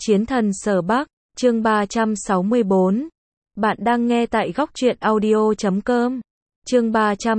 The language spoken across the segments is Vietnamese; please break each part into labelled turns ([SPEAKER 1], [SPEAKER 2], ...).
[SPEAKER 1] Chiến thần Sở Bắc, chương 364. Bạn đang nghe tại góc truyện audio.com. Chương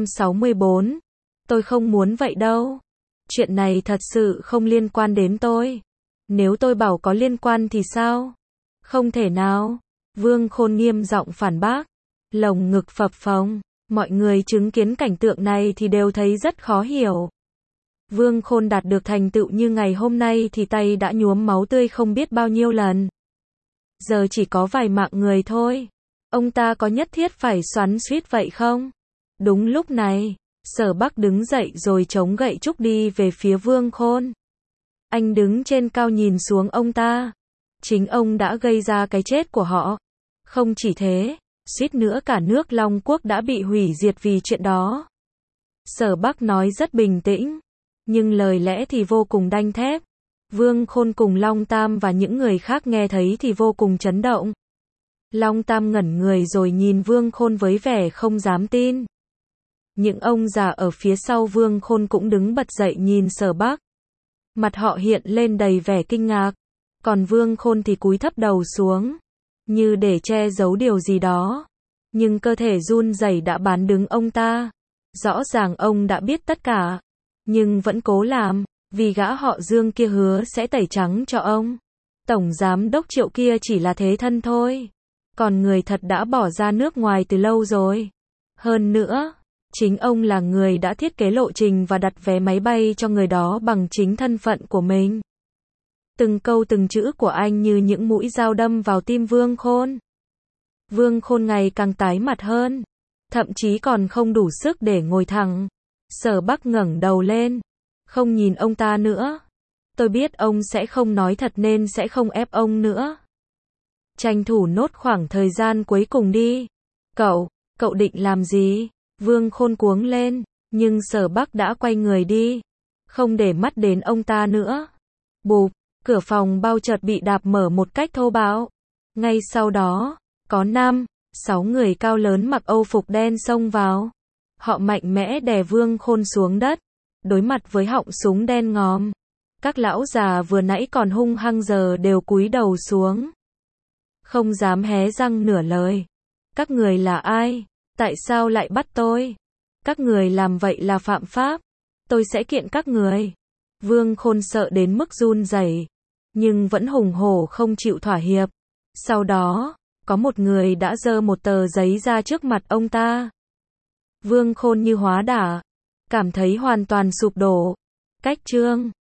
[SPEAKER 1] 364. Tôi không muốn vậy đâu. Chuyện này thật sự không liên quan đến tôi. Nếu tôi bảo có liên quan thì sao? Không thể nào. Vương Khôn nghiêm giọng phản bác. Lồng ngực phập phồng. Mọi người chứng kiến cảnh tượng này thì đều thấy rất khó hiểu. Vương Khôn đạt được thành tựu như ngày hôm nay thì tay đã nhuốm máu tươi không biết bao nhiêu lần. Giờ chỉ có vài mạng người thôi. Ông ta có nhất thiết phải xoắn xuýt vậy không? Đúng lúc này, Sở Bắc đứng dậy rồi chống gậy trúc đi về phía Vương Khôn. Anh đứng trên cao nhìn xuống ông ta. Chính ông đã gây ra cái chết của họ. Không chỉ thế, suýt nữa cả nước Long Quốc đã bị hủy diệt vì chuyện đó. Sở Bắc nói rất bình tĩnh, nhưng lời lẽ thì vô cùng đanh thép. Vương Khôn cùng Long Tam và những người khác nghe thấy thì vô cùng chấn động. Long Tam ngẩn người rồi nhìn Vương Khôn với vẻ không dám tin. Những ông già ở phía sau Vương Khôn cũng đứng bật dậy nhìn Sở Bắc. Mặt họ hiện lên đầy vẻ kinh ngạc. Còn Vương Khôn thì cúi thấp đầu xuống, như để che giấu điều gì đó. Nhưng cơ thể run rẩy đã bán đứng ông ta. Rõ ràng ông đã biết tất cả, nhưng vẫn cố làm, vì gã họ Dương kia hứa sẽ tẩy trắng cho ông. Tổng giám đốc Triệu kia chỉ là thế thân thôi. Còn người thật đã bỏ ra nước ngoài từ lâu rồi. Hơn nữa, chính ông là người đã thiết kế lộ trình và đặt vé máy bay cho người đó bằng chính thân phận của mình. Từng câu từng chữ của anh như những mũi dao đâm vào tim Vương Khôn. Vương Khôn ngày càng tái mặt hơn, thậm chí còn không đủ sức để ngồi thẳng. Sở Bắc ngẩng đầu lên, không nhìn ông ta nữa. Tôi biết ông sẽ không nói thật nên sẽ không ép ông nữa. Tranh thủ nốt khoảng thời gian cuối cùng đi. Cậu định làm gì? Vương Khôn cuống lên, nhưng Sở Bắc đã quay người đi, không để mắt đến ông ta nữa. Bụp, cửa phòng bao chợt bị đạp mở một cách thô bạo. Ngay sau đó, có 5-6 người cao lớn mặc âu phục đen xông vào. Họ mạnh mẽ đè Vương Khôn xuống đất, đối mặt với họng súng đen ngòm. Các lão già vừa nãy còn hung hăng giờ đều cúi đầu xuống, không dám hé răng nửa lời. Các người là ai? Tại sao lại bắt tôi? Các người làm vậy là phạm pháp. Tôi sẽ kiện các người. Vương Khôn sợ đến mức run rẩy, nhưng vẫn hùng hổ không chịu thỏa hiệp. Sau đó, có một người đã giơ một tờ giấy ra trước mặt ông ta. Vương Khôn như hóa đá, cảm thấy hoàn toàn sụp đổ. Cách chương